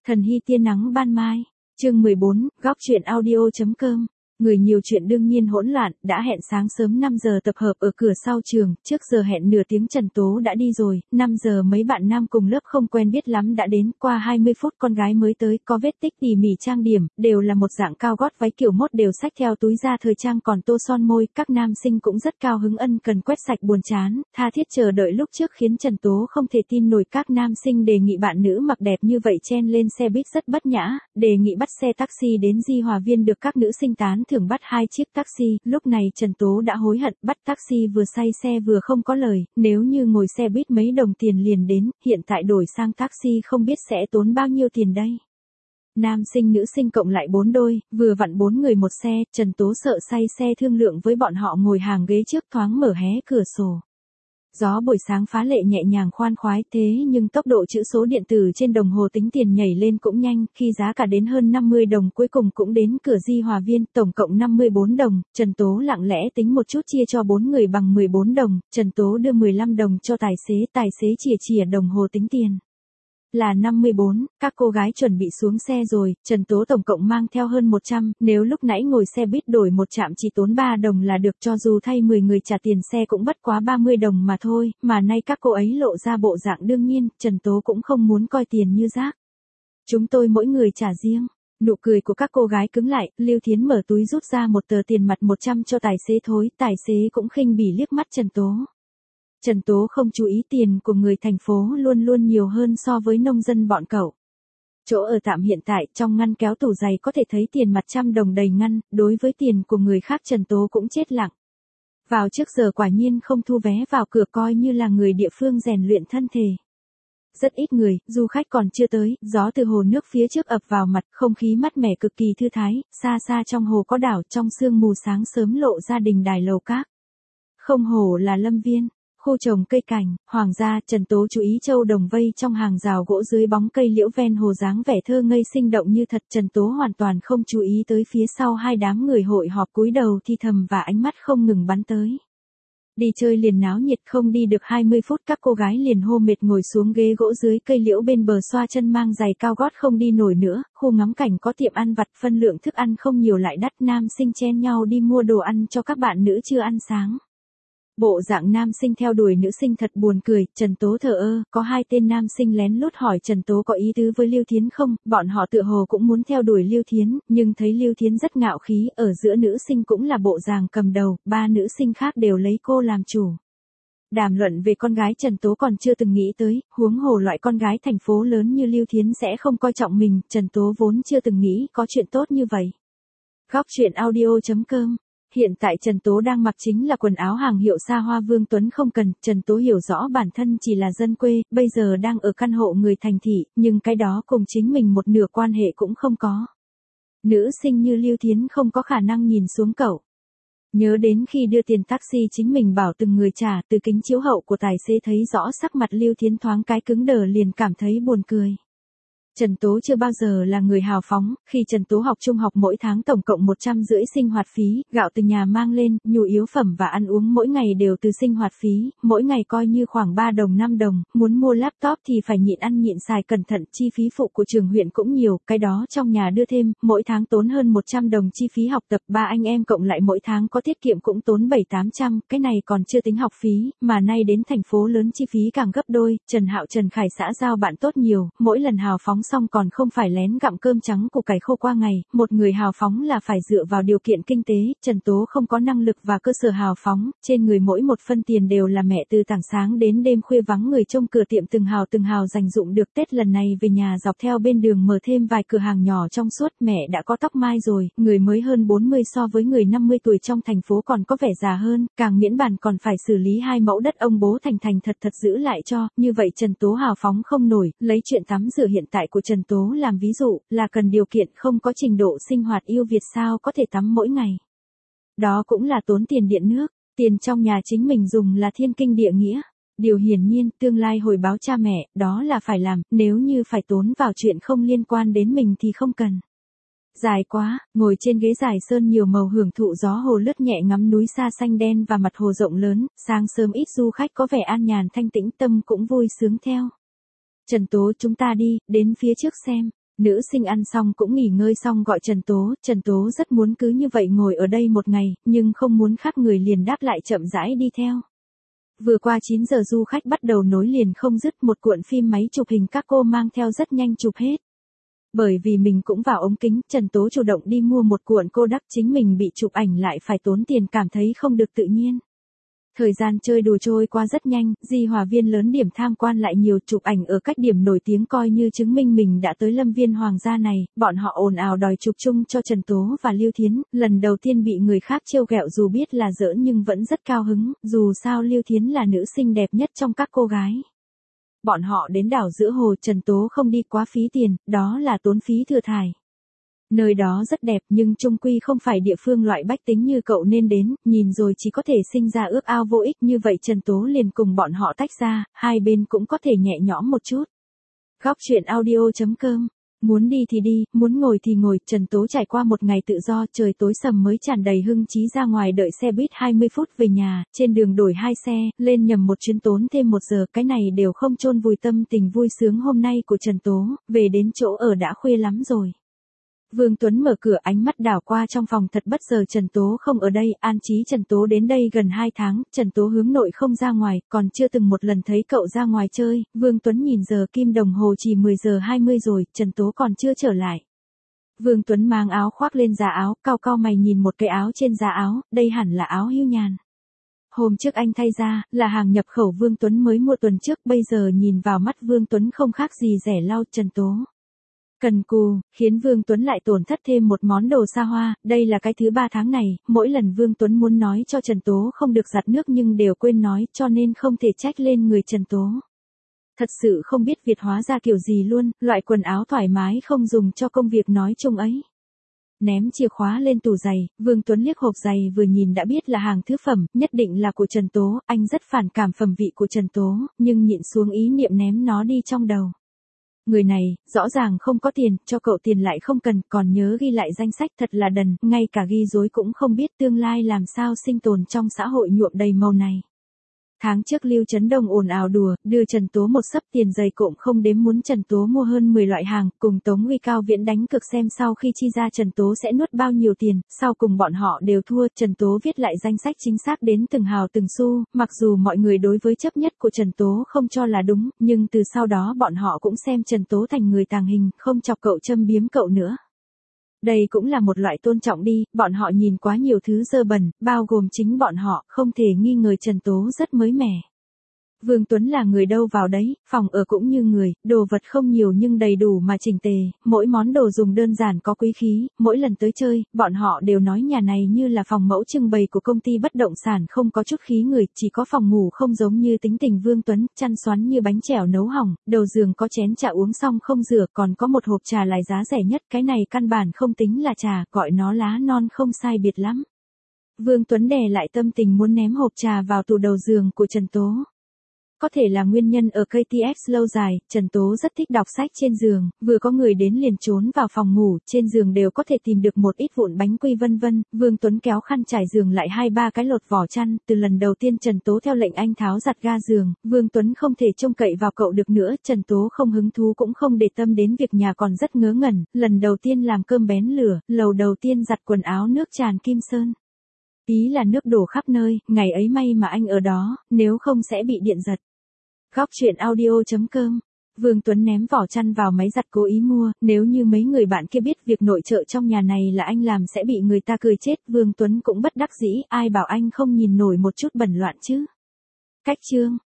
Thần hy tia nắng ban mai. Chương 14, góc truyện audio.com. Người nhiều chuyện đương nhiên hỗn loạn, đã hẹn sáng sớm 5 giờ tập hợp ở cửa sau trường, trước giờ hẹn nửa tiếng Trần Tố đã đi rồi, 5 giờ mấy bạn nam cùng lớp không quen biết lắm đã đến, qua 20 phút con gái mới tới, có vết tích tỉ mỉ trang điểm, đều là một dạng cao gót váy kiểu mốt đều xách theo túi da thời trang còn tô son môi, các nam sinh cũng rất cao hứng ân cần quét sạch buồn chán, tha thiết chờ đợi lúc trước khiến Trần Tố không thể tin nổi các nam sinh đề nghị bạn nữ mặc đẹp như vậy chen lên xe buýt rất bất nhã, đề nghị bắt xe taxi đến Di Hòa Viên được các nữ sinh tán thường bắt 2 chiếc taxi, lúc này Trần Tố đã hối hận, bắt taxi vừa say xe vừa không có lời, nếu như ngồi xe buýt mấy đồng tiền liền đến, hiện tại đổi sang taxi không biết sẽ tốn bao nhiêu tiền đây. Nam sinh nữ sinh cộng lại 4 đôi, vừa vặn 4 người một xe, Trần Tố sợ say xe thương lượng với bọn họ ngồi hàng ghế trước thoáng mở hé cửa sổ. Gió buổi sáng phá lệ nhẹ nhàng khoan khoái thế nhưng tốc độ chữ số điện tử trên đồng hồ tính tiền nhảy lên cũng nhanh, khi giá cả đến hơn 50 đồng cuối cùng cũng đến cửa Di Hòa Viên, tổng cộng 54 đồng, Trần Tố lặng lẽ tính một chút chia cho 4 người bằng 14 đồng, Trần Tố đưa 15 đồng cho tài xế chìa đồng hồ tính tiền. Là 54, các cô gái chuẩn bị xuống xe rồi, Trần Tố tổng cộng mang theo hơn 100, nếu lúc nãy ngồi xe buýt đổi một trạm chỉ tốn 3 đồng là được cho dù thay 10 người trả tiền xe cũng bất quá 30 đồng mà thôi, mà nay các cô ấy lộ ra bộ dạng đương nhiên, Trần Tố cũng không muốn coi tiền như rác. Chúng tôi mỗi người trả riêng. Nụ cười của các cô gái cứng lại, Lưu Thiến mở túi rút ra một tờ tiền mặt 100 cho tài xế thối, tài xế cũng khinh bỉ liếc mắt Trần Tố. Trần Tố không chú ý tiền của người thành phố luôn luôn nhiều hơn so với nông dân bọn cậu. Chỗ ở tạm hiện tại trong ngăn kéo tủ giày có thể thấy tiền mặt 100 đồng đầy ngăn, đối với tiền của người khác Trần Tố cũng chết lặng. Vào trước giờ quả nhiên không thu vé vào cửa coi như là người địa phương rèn luyện thân thể. Rất ít người, du khách còn chưa tới, gió từ hồ nước phía trước ập vào mặt, không khí mát mẻ cực kỳ thư thái, xa xa trong hồ có đảo, trong sương mù sáng sớm lộ ra đình đài lầu các. Không hổ là Lâm Viên. Khu trồng cây cảnh, hoàng gia, Trần Tố chú ý châu đồng vây trong hàng rào gỗ dưới bóng cây liễu ven hồ dáng vẻ thơ ngây sinh động như thật. Trần Tố hoàn toàn không chú ý tới phía sau hai đám người hội họp cúi đầu thi thầm và ánh mắt không ngừng bắn tới. Đi chơi liền náo nhiệt không đi được 20 phút các cô gái liền hô mệt ngồi xuống ghế gỗ dưới cây liễu bên bờ xoa chân mang giày cao gót không đi nổi nữa, khu ngắm cảnh có tiệm ăn vặt phân lượng thức ăn không nhiều lại đắt nam sinh chen nhau đi mua đồ ăn cho các bạn nữ chưa ăn sáng. Bộ dạng nam sinh theo đuổi nữ sinh thật buồn cười, Trần Tố thờ ơ, có 2 tên nam sinh lén lút hỏi Trần Tố có ý tứ với Lưu Thiến không, bọn họ tựa hồ cũng muốn theo đuổi Lưu Thiến, nhưng thấy Lưu Thiến rất ngạo khí, ở giữa nữ sinh cũng là bộ dạng cầm đầu, 3 nữ sinh khác đều lấy cô làm chủ. Đàm luận về con gái Trần Tố còn chưa từng nghĩ tới, huống hồ loại con gái thành phố lớn như Lưu Thiến sẽ không coi trọng mình, Trần Tố vốn chưa từng nghĩ có chuyện tốt như vậy. Góc truyện audio.com. Hiện tại Trần Tố đang mặc chính là quần áo hàng hiệu xa hoa Vương Tuấn không cần, Trần Tố hiểu rõ bản thân chỉ là dân quê, bây giờ đang ở căn hộ người thành thị, nhưng cái đó cùng chính mình một nửa quan hệ cũng không có. Nữ sinh như Lưu Thiến không có khả năng nhìn xuống cậu. Nhớ đến khi đưa tiền taxi chính mình bảo từng người trả, từ kính chiếu hậu của tài xế thấy rõ sắc mặt Lưu Thiến thoáng cái cứng đờ liền cảm thấy buồn cười. Trần Tố chưa bao giờ là người hào phóng, khi Trần Tố học trung học mỗi tháng tổng cộng 150 sinh hoạt phí, gạo từ nhà mang lên, nhu yếu phẩm và ăn uống mỗi ngày đều từ sinh hoạt phí, mỗi ngày coi như khoảng 3 đồng 5 đồng, muốn mua laptop thì phải nhịn ăn nhịn xài cẩn thận, chi phí phụ của trường huyện cũng nhiều, cái đó trong nhà đưa thêm, mỗi tháng tốn hơn 100 đồng chi phí học tập, 3 anh em cộng lại mỗi tháng có tiết kiệm cũng tốn 700-800, cái này còn chưa tính học phí, mà nay đến thành phố lớn chi phí càng gấp đôi, Trần Hạo Trần Khải xã giao bạn tốt nhiều, mỗi lần hào phóng xong còn không phải lén gặm cơm trắng củ cải khô qua ngày, một người hào phóng là phải dựa vào điều kiện kinh tế, Trần Tố không có năng lực và cơ sở hào phóng, trên người mỗi một phân tiền đều là mẹ từ tảng sáng đến đêm khuya vắng người trông cửa tiệm từng hào dành dụng được. Tết lần này về nhà dọc theo bên đường mở thêm vài cửa hàng nhỏ trong suốt, mẹ đã có tóc mai rồi, người mới hơn 40 so với người 50 tuổi trong thành phố còn có vẻ già hơn, càng miễn bàn còn phải xử lý 2 mẫu đất ông bố thành thật giữ lại cho, như vậy Trần Tố hào phóng không nổi, lấy chuyện tắm rửa hiện tại của Trần Tố làm ví dụ, là cần điều kiện không có trình độ sinh hoạt yêu Việt sao có thể tắm mỗi ngày. Đó cũng là tốn tiền điện nước, tiền trong nhà chính mình dùng là thiên kinh địa nghĩa. Điều hiển nhiên, tương lai hồi báo cha mẹ, đó là phải làm, nếu như phải tốn vào chuyện không liên quan đến mình thì không cần. Dài quá, ngồi trên ghế dài sơn nhiều màu hưởng thụ gió hồ lướt nhẹ ngắm núi xa xanh đen và mặt hồ rộng lớn, sáng sớm ít du khách có vẻ an nhàn thanh tĩnh tâm cũng vui sướng theo. Trần Tố chúng ta đi, đến phía trước xem. Nữ sinh ăn xong cũng nghỉ ngơi xong gọi Trần Tố rất muốn cứ như vậy ngồi ở đây một ngày, nhưng không muốn khác người liền đáp lại chậm rãi đi theo. Vừa qua 9 giờ du khách bắt đầu nối liền không dứt, một cuộn phim máy chụp hình các cô mang theo rất nhanh chụp hết. Bởi vì mình cũng vào ống kính, Trần Tố chủ động đi mua một cuộn Kodak, chính mình bị chụp ảnh lại phải tốn tiền, cảm thấy không được tự nhiên. Thời gian chơi đùa trôi qua rất nhanh, Di Hòa Viên lớn, điểm tham quan lại nhiều, chụp ảnh ở các điểm nổi tiếng coi như chứng minh mình đã tới Lâm Viên Hoàng gia này, bọn họ ồn ào đòi chụp chung cho Trần Tố và Lưu Thiến, lần đầu tiên bị người khác trêu ghẹo dù biết là giỡn nhưng vẫn rất cao hứng, dù sao Lưu Thiến là nữ sinh đẹp nhất trong các cô gái. Bọn họ đến đảo giữa hồ, Trần Tố không đi quá phí tiền, đó là tốn phí thừa thải. Nơi đó rất đẹp nhưng chung quy không phải địa phương loại bách tính như cậu nên đến, nhìn rồi chỉ có thể sinh ra ước ao vô ích, như vậy Trần Tố liền cùng bọn họ tách ra, hai bên cũng có thể nhẹ nhõm một chút. Góc truyện audio.com. Muốn đi thì đi, muốn ngồi thì ngồi, Trần Tố trải qua một ngày tự do, trời tối sầm mới tràn đầy hưng trí ra ngoài đợi xe buýt 20 phút về nhà, trên đường đổi 2 xe, lên nhầm một chuyến tốn thêm 1 giờ, cái này đều không chôn vùi tâm tình vui sướng hôm nay của Trần Tố, về đến chỗ ở đã khuya lắm rồi. Vương Tuấn mở cửa, ánh mắt đảo qua trong phòng, thật bất ngờ Trần Tố không ở đây, an trí Trần Tố đến đây gần 2 tháng, Trần Tố hướng nội không ra ngoài, còn chưa từng một lần thấy cậu ra ngoài chơi, Vương Tuấn nhìn giờ kim đồng hồ chỉ 10 giờ 20 rồi, Trần Tố còn chưa trở lại. Vương Tuấn mang áo khoác lên giá áo, cau mày nhìn một cái áo trên giá áo, đây hẳn là áo hưu nhàn. Hôm trước anh thay ra, là hàng nhập khẩu Vương Tuấn mới mua tuần trước, bây giờ nhìn vào mắt Vương Tuấn không khác gì rẻ lau. Trần Tố cần cù, khiến Vương Tuấn lại tổn thất thêm một món đồ xa hoa, đây là cái thứ 3 tháng này, mỗi lần Vương Tuấn muốn nói cho Trần Tố không được giặt nước nhưng đều quên nói, cho nên không thể trách lên người Trần Tố. Thật sự không biết Việt hóa ra kiểu gì luôn, loại quần áo thoải mái không dùng cho công việc nói chung ấy. Ném chìa khóa lên tủ giày, Vương Tuấn liếc hộp giày vừa nhìn đã biết là hàng thứ phẩm, nhất định là của Trần Tố, anh rất phản cảm phẩm vị của Trần Tố, nhưng nhịn xuống ý niệm ném nó đi trong đầu. Người này, rõ ràng không có tiền, cho cậu tiền lại không cần, còn nhớ ghi lại danh sách, thật là đần, ngay cả ghi rối cũng không biết, tương lai làm sao sinh tồn trong xã hội nhuộm đầy màu này. Tháng trước Lưu Trấn Đông ồn ào đùa, đưa Trần Tố một xấp tiền dày cộm không đếm, muốn Trần Tố mua hơn 10 loại hàng, cùng Tống Huy Cao Viễn đánh cược xem sau khi chi ra Trần Tố sẽ nuốt bao nhiêu tiền, sau cùng bọn họ đều thua, Trần Tố viết lại danh sách chính xác đến từng hào từng xu, mặc dù mọi người đối với chấp nhất của Trần Tố không cho là đúng, nhưng từ sau đó bọn họ cũng xem Trần Tố thành người tàng hình, không chọc cậu châm biếm cậu nữa. Đây cũng là một loại tôn trọng đi, bọn họ nhìn quá nhiều thứ dơ bẩn, bao gồm chính bọn họ, không thể nghi ngờ Trần Tố rất mới mẻ. Vương Tuấn là người đâu vào đấy, phòng ở cũng như người, đồ vật không nhiều nhưng đầy đủ mà chỉnh tề, mỗi món đồ dùng đơn giản có quý khí, mỗi lần tới chơi, bọn họ đều nói nhà này như là phòng mẫu trưng bày của công ty bất động sản, không có chút khí người, chỉ có phòng ngủ không giống như tính tình Vương Tuấn, chăn xoắn như bánh chèo nấu hỏng, đầu giường có chén trà uống xong không rửa, còn có một hộp trà lại giá rẻ nhất, cái này căn bản không tính là trà, gọi nó lá non không sai biệt lắm. Vương Tuấn đè lại tâm tình muốn ném hộp trà vào tủ đầu giường của Trần Tố. Có thể là nguyên nhân ở KTX lâu dài, Trần Tố rất thích đọc sách trên giường, vừa có người đến liền trốn vào phòng ngủ, trên giường đều có thể tìm được một ít vụn bánh quy vân vân, Vương Tuấn kéo khăn trải giường lại 2-3 cái lột vỏ chăn, từ lần đầu tiên Trần Tố theo lệnh anh tháo giặt ga giường, Vương Tuấn không thể trông cậy vào cậu được nữa, Trần Tố không hứng thú cũng không để tâm đến việc nhà còn rất ngớ ngẩn, lần đầu tiên làm cơm bén lửa, lầu đầu tiên giặt quần áo nước tràn kim sơn. Ý là nước đổ khắp nơi, ngày ấy may mà anh ở đó, nếu không sẽ bị điện giật. Góc truyện audio.com. Vương Tuấn ném vỏ chăn vào máy giặt cố ý mua, nếu như mấy người bạn kia biết việc nội trợ trong nhà này là anh làm sẽ bị người ta cười chết, Vương Tuấn cũng bất đắc dĩ, ai bảo anh không nhìn nổi một chút bẩn loạn chứ. Cách chương.